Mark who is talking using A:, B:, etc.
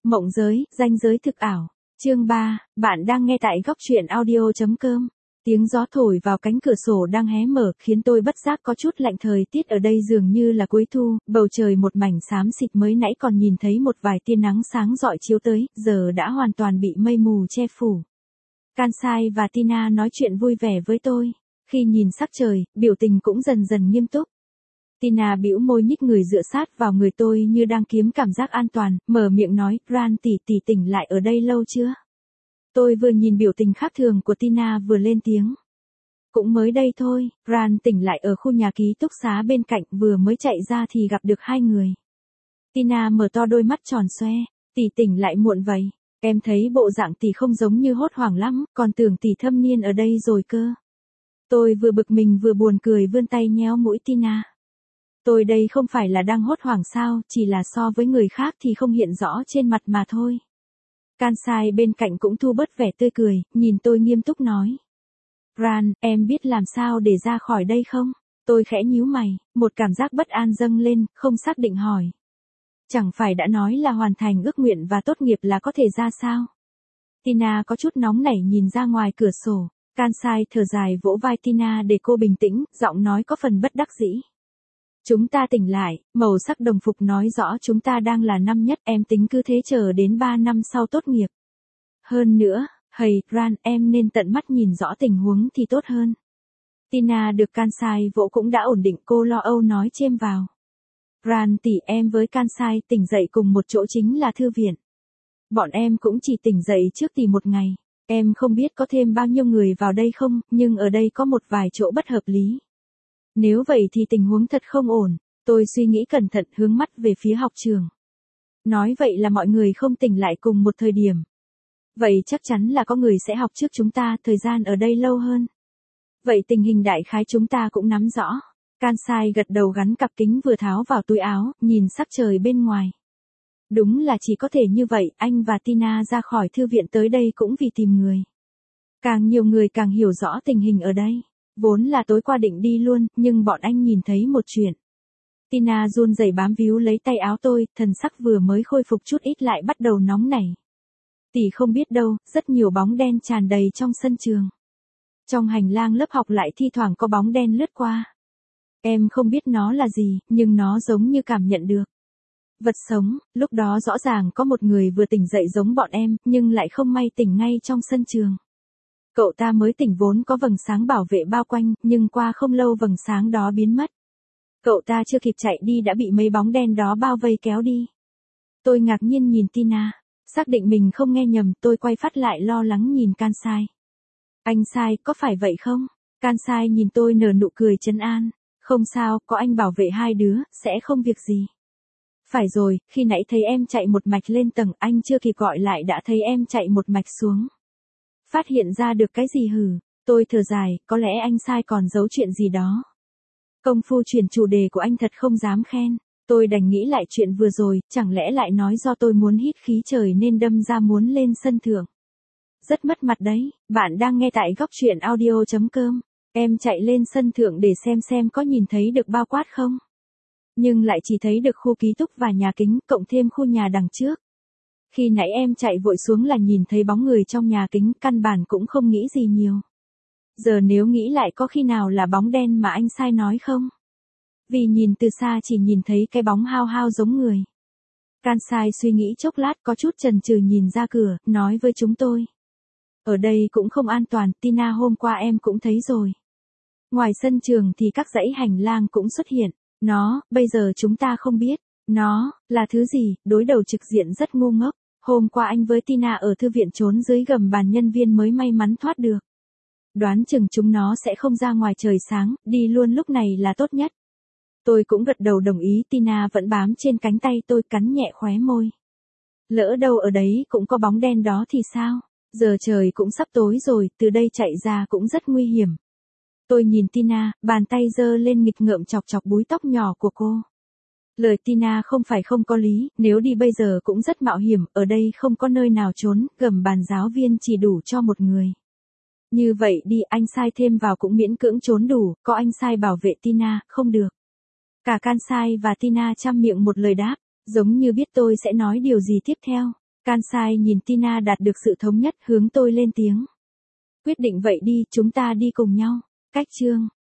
A: Mộng giới, ranh giới thực ảo. Chương 3, bạn đang nghe tại góc truyện audio.com. Tiếng gió thổi vào cánh cửa sổ đang hé mở khiến tôi bất giác có chút lạnh, thời tiết ở đây dường như là cuối thu, bầu trời một mảnh xám xịt, mới nãy còn nhìn thấy một vài tia nắng sáng rọi chiếu tới, giờ đã hoàn toàn bị mây mù che phủ. Kansai và Tina nói chuyện vui vẻ với tôi. Khi nhìn sắc trời, biểu tình cũng dần dần nghiêm túc. Tina bĩu môi nhích người dựa sát vào người tôi như đang kiếm cảm giác an toàn, mở miệng nói, Ran tỷ tỷ tỉnh lại ở đây lâu chưa? Tôi vừa nhìn biểu tình khác thường của Tina vừa lên tiếng. Cũng mới đây thôi, Ran tỉnh lại ở khu nhà ký túc xá bên cạnh, vừa mới chạy ra thì gặp được hai người. Tina mở to đôi mắt tròn xoe, tỷ tỉnh lại muộn vậy, em thấy bộ dạng tỷ không giống như hốt hoảng lắm, còn tưởng tỷ thâm niên ở đây rồi cơ. Tôi vừa bực mình vừa buồn cười vươn tay nhéo mũi Tina. Tôi đây không phải là đang hốt hoảng sao, chỉ là so với người khác thì không hiện rõ trên mặt mà thôi. Kansai bên cạnh cũng thu bớt vẻ tươi cười, nhìn tôi nghiêm túc nói. Ran, em biết làm sao để ra khỏi đây không? Tôi khẽ nhíu mày, một cảm giác bất an dâng lên, không xác định hỏi. Chẳng phải đã nói là hoàn thành ước nguyện và tốt nghiệp là có thể ra sao? Tina có chút nóng nảy nhìn ra ngoài cửa sổ. Kansai thở dài vỗ vai Tina để cô bình tĩnh, giọng nói có phần bất đắc dĩ. Chúng ta tỉnh lại, màu sắc đồng phục nói rõ chúng ta đang là năm nhất, em tính cứ thế chờ đến 3 năm sau tốt nghiệp. Hơn nữa, Ran, em nên tận mắt nhìn rõ tình huống thì tốt hơn. Tina được Kansai vỗ cũng đã ổn định, cô lo âu nói chêm vào. Ran tỷ, em với Kansai tỉnh dậy cùng một chỗ chính là thư viện. Bọn em cũng chỉ tỉnh dậy trước tỷ một ngày. Em không biết có thêm bao nhiêu người vào đây không, nhưng ở đây có một vài chỗ bất hợp lý. Nếu vậy thì tình huống thật không ổn, tôi suy nghĩ cẩn thận hướng mắt về phía học trường. Nói vậy là mọi người không tỉnh lại cùng một thời điểm. Vậy chắc chắn là có người sẽ học trước chúng ta, thời gian ở đây lâu hơn. Vậy tình hình đại khái chúng ta cũng nắm rõ. Kansai gật đầu gắn cặp kính vừa tháo vào túi áo, nhìn sắc trời bên ngoài. Đúng là chỉ có thể như vậy, anh và Tina ra khỏi thư viện tới đây cũng vì tìm người. Càng nhiều người càng hiểu rõ tình hình ở đây. Vốn là tối qua định đi luôn, nhưng bọn anh nhìn thấy một chuyện. Tina run rẩy bám víu lấy tay áo tôi, thần sắc vừa mới khôi phục chút ít lại bắt đầu nóng nảy. Tỷ không biết đâu, rất nhiều bóng đen tràn đầy trong sân trường. Trong hành lang lớp học lại thi thoảng có bóng đen lướt qua. Em không biết nó là gì, nhưng nó giống như cảm nhận được. Vật sống, lúc đó rõ ràng có một người vừa tỉnh dậy giống bọn em, nhưng lại không may tỉnh ngay trong sân trường. Cậu ta mới tỉnh vốn có vầng sáng bảo vệ bao quanh, nhưng qua không lâu vầng sáng đó biến mất. Cậu ta chưa kịp chạy đi đã bị mấy bóng đen đó bao vây kéo đi. Tôi ngạc nhiên nhìn Tina, xác định mình không nghe nhầm, tôi quay phát lại lo lắng nhìn Kansai. Anh sai, có phải vậy không? Kansai nhìn tôi nở nụ cười trấn an. Không sao, có anh bảo vệ hai đứa, sẽ không việc gì. Phải rồi, khi nãy thấy em chạy một mạch lên tầng, anh chưa kịp gọi lại đã thấy em chạy một mạch xuống. Phát hiện ra được cái gì hử? Tôi thở dài, có lẽ anh sai còn giấu chuyện gì đó. Công phu chuyển chủ đề của anh thật không dám khen. Tôi đành nghĩ lại chuyện vừa rồi, chẳng lẽ lại nói do tôi muốn hít khí trời nên đâm ra muốn lên sân thượng. Rất mất mặt đấy, bạn đang nghe tại góc truyện audio.com. Em chạy lên sân thượng để xem có nhìn thấy được bao quát không? Nhưng lại chỉ thấy được khu ký túc và nhà kính, cộng thêm khu nhà đằng trước. Khi nãy em chạy vội xuống là nhìn thấy bóng người trong nhà kính, căn bản cũng không nghĩ gì nhiều. Giờ nếu nghĩ lại có khi nào là bóng đen mà anh sai nói không? Vì nhìn từ xa chỉ nhìn thấy cái bóng hao hao giống người. Kansai suy nghĩ chốc lát có chút chần chừ nhìn ra cửa, nói với chúng tôi. Ở đây cũng không an toàn, Tina hôm qua em cũng thấy rồi. Ngoài sân trường thì các dãy hành lang cũng xuất hiện. Bây giờ chúng ta không biết. Nó, là thứ gì, đối đầu trực diện rất ngu ngốc. Hôm qua anh với Tina ở thư viện trốn dưới gầm bàn nhân viên mới may mắn thoát được. Đoán chừng chúng nó sẽ không ra ngoài trời sáng, đi luôn lúc này là tốt nhất. Tôi cũng gật đầu đồng ý, Tina vẫn bám trên cánh tay tôi, cắn nhẹ khóe môi. Lỡ đâu ở đấy cũng có bóng đen đó thì sao? Giờ trời cũng sắp tối rồi, từ đây chạy ra cũng rất nguy hiểm. Tôi nhìn Tina, bàn tay giơ lên nghịch ngợm chọc chọc búi tóc nhỏ của cô. Lời Tina không phải không có lý, nếu đi bây giờ cũng rất mạo hiểm, ở đây không có nơi nào trốn, gầm bàn giáo viên chỉ đủ cho một người. Như vậy đi, anh sai thêm vào cũng miễn cưỡng trốn đủ, có anh sai bảo vệ Tina, không được. Cả Kansai và Tina chăm miệng một lời đáp, giống như biết tôi sẽ nói điều gì tiếp theo. Kansai nhìn Tina đạt được sự thống nhất hướng tôi lên tiếng. Quyết định vậy đi, chúng ta đi cùng nhau. Cách chương